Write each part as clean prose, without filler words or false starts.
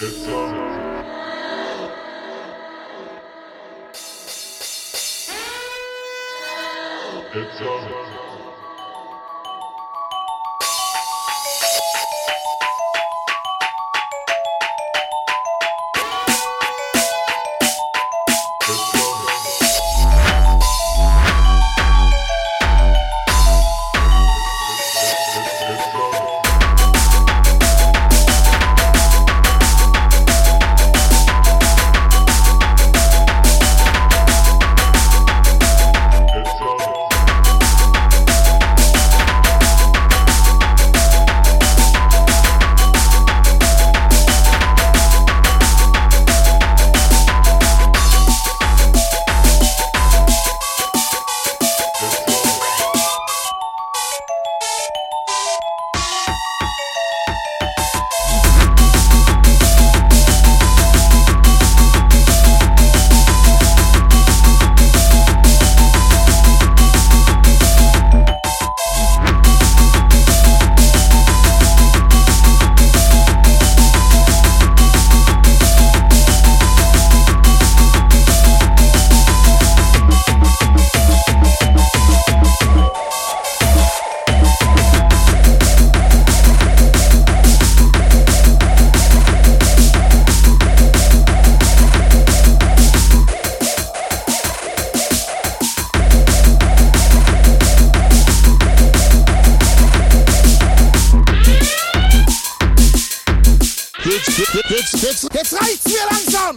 Jetzt reicht's mir langsam!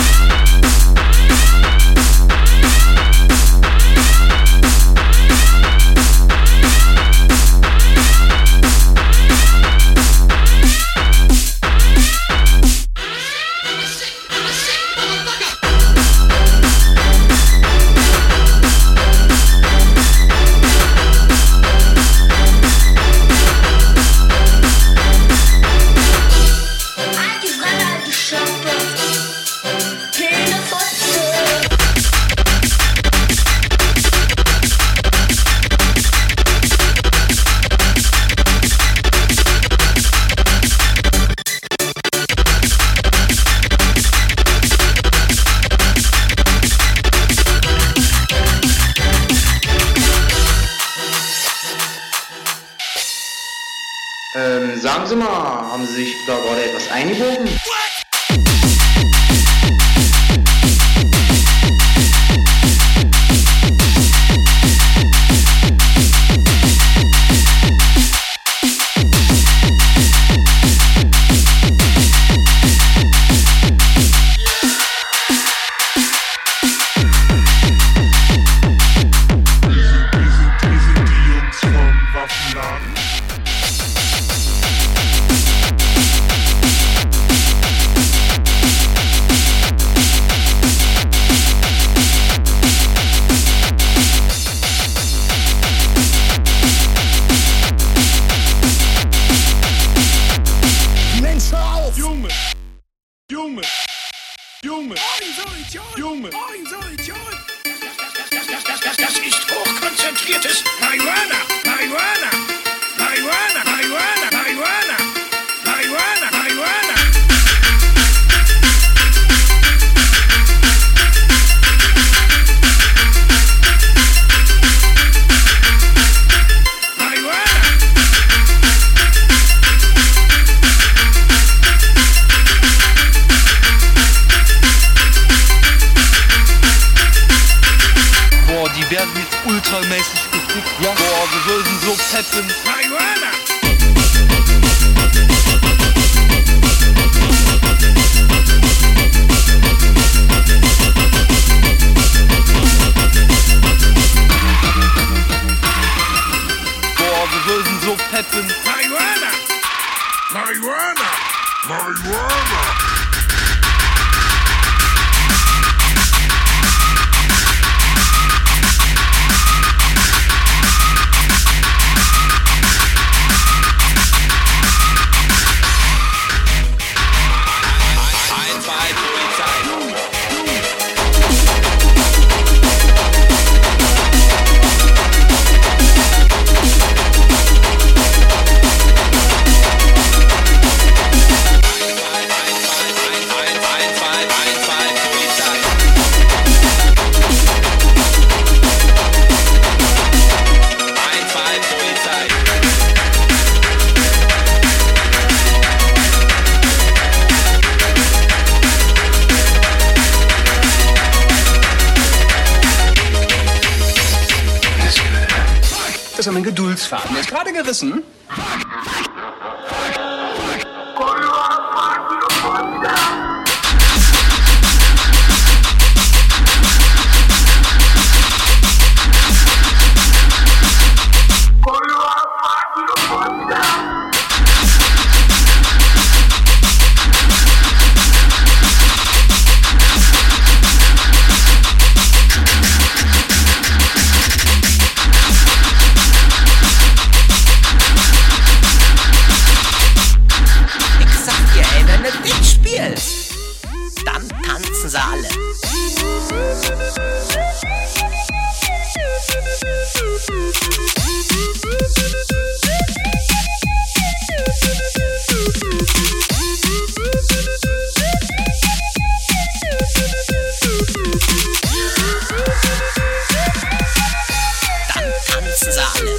Sagen Sie mal, haben Sie sich da gerade etwas eingebogen? Das ist hochkonzentriertes Marihuana. Marihuana. Marihuana. Marihuana. Marihuana. Marihuana. Marihuana. Die werden jetzt ultramäßig gefickt. Ja. Boah, wir würden so peppen. Marihuana! Boah, wir würden so peppen. Marihuana! Marihuana! Marihuana! ist mein Geduldsfaden. Der ist gerade gerissen. Dann tanzen sie alle. Dann tanzen sie alle.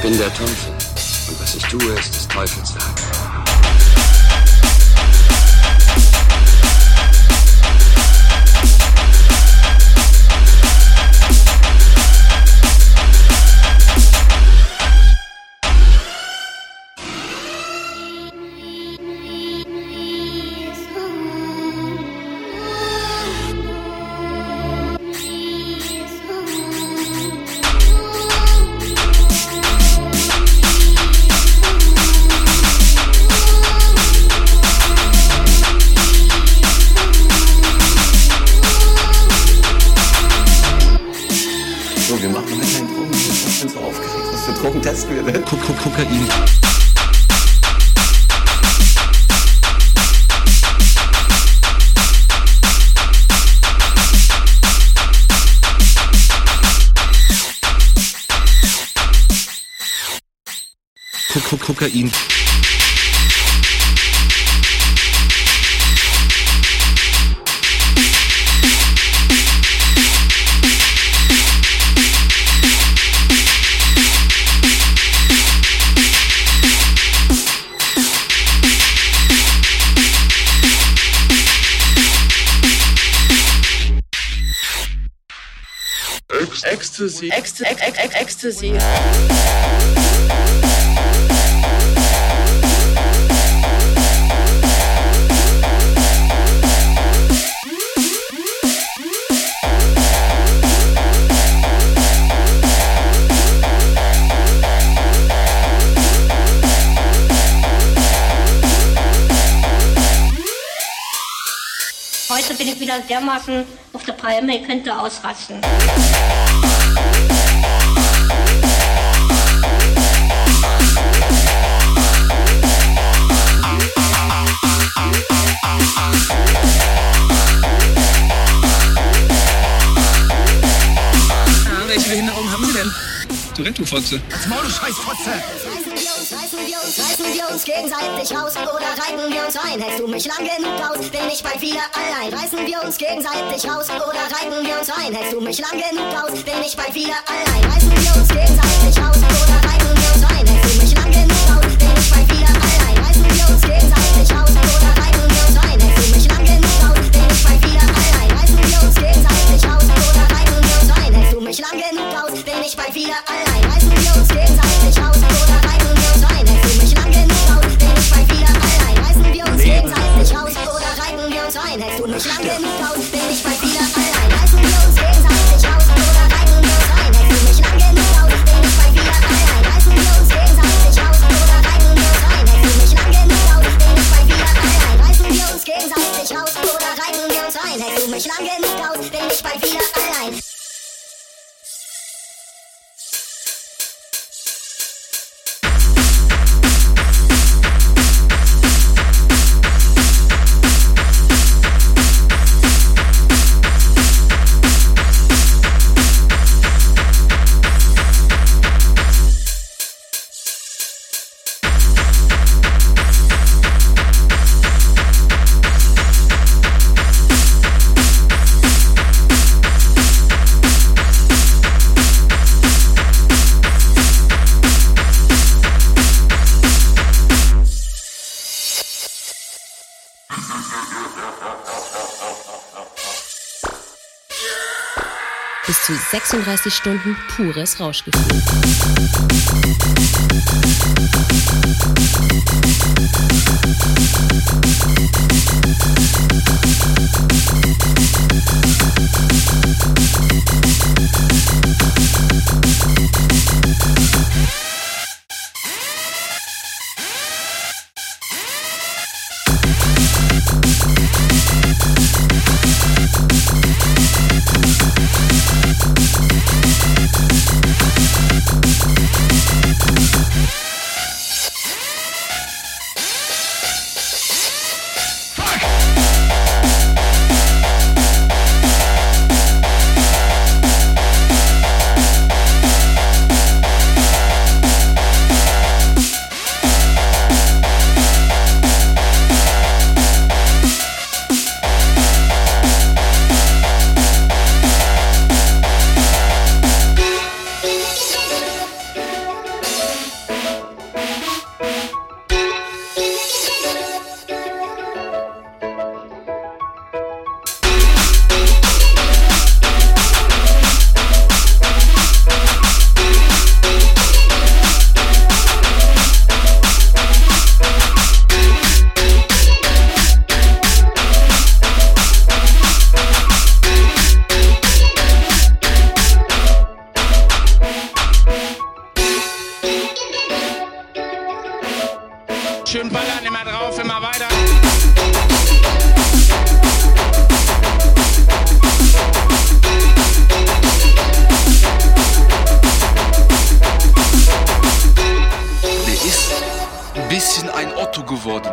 bin der Teufel. Und was ich tue, ist des Teufels Werk. Wir machen heute keinen Drogen. Ich bin so aufgeregt. Was für Drogen testen wir denn? Kokain. Kokain. Ecstasy. Ecstasy. Heute bin ich wieder dermaßen auf der Palme, ihr könnt ausrasten. Welche Behinderung haben Sie denn? Tourette, du Fotze. Als Maul, du Scheißfotze! Reißen wir uns gegenseitig raus oder reiten wir uns ein? Hältst du mich lang genug aus, bin ich bald wieder allein. Reißen wir uns gegenseitig raus oder reiten wir uns ein? Hältst du mich lang genug aus, bin ich bald wieder allein. Reißen wir uns gegenseitig raus oder reiten wir uns ein? Hältst du mich lang genug aus, bin ich bald wieder allein. Reißen wir uns gegenseitig raus oder reiten wir uns ein? Hältst du mich lang genug aus, bin ich bald wieder allein. Reißen wir uns gegenseitig raus oder reiten wir uns ein? Hältst du mich lang genug aus, bin ich bald wieder allein. Reißen wir uns gegenseitig raus oder reiten wir uns ein? Hältst du mich lang genug aus, bin ich bald wieder allein. Reißen wir uns gegenseitig raus oder reiten wir uns ein? Hältst du mich lang genug aus, bin ich bald wieder allein. Reißen wir uns gegenseitig raus oder reiten wir uns ein? Hältst du mich lang genug aus, bin ich bald wieder allein. Reißen wir uns gegenseitig raus oder reiten wir uns ein? Hältst du mich lang genug aus, bin ich bald wieder allein. Reißen wir uns gegenseitig raus oder reiten wir uns ein? Hältst du mich lang genug aus, bin ich bald wieder allein. Bis zu 36 Stunden pures Rauschgefühl.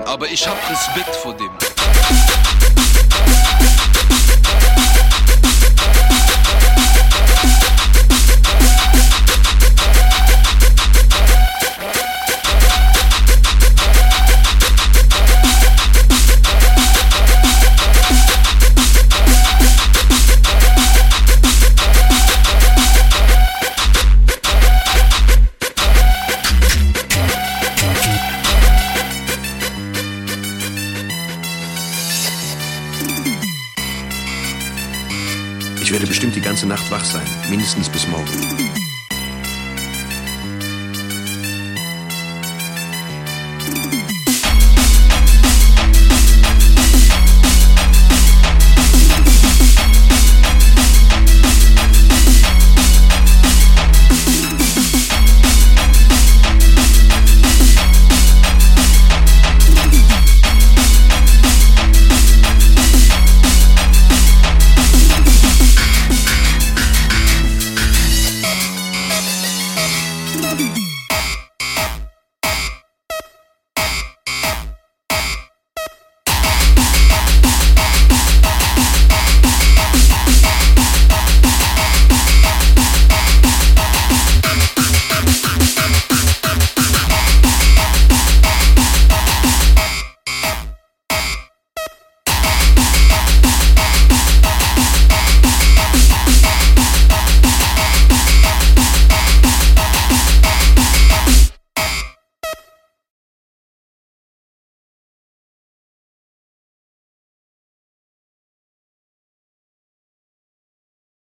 aber ich hab Respekt vor dem. Ich werde bestimmt die ganze Nacht wach sein, mindestens bis morgen.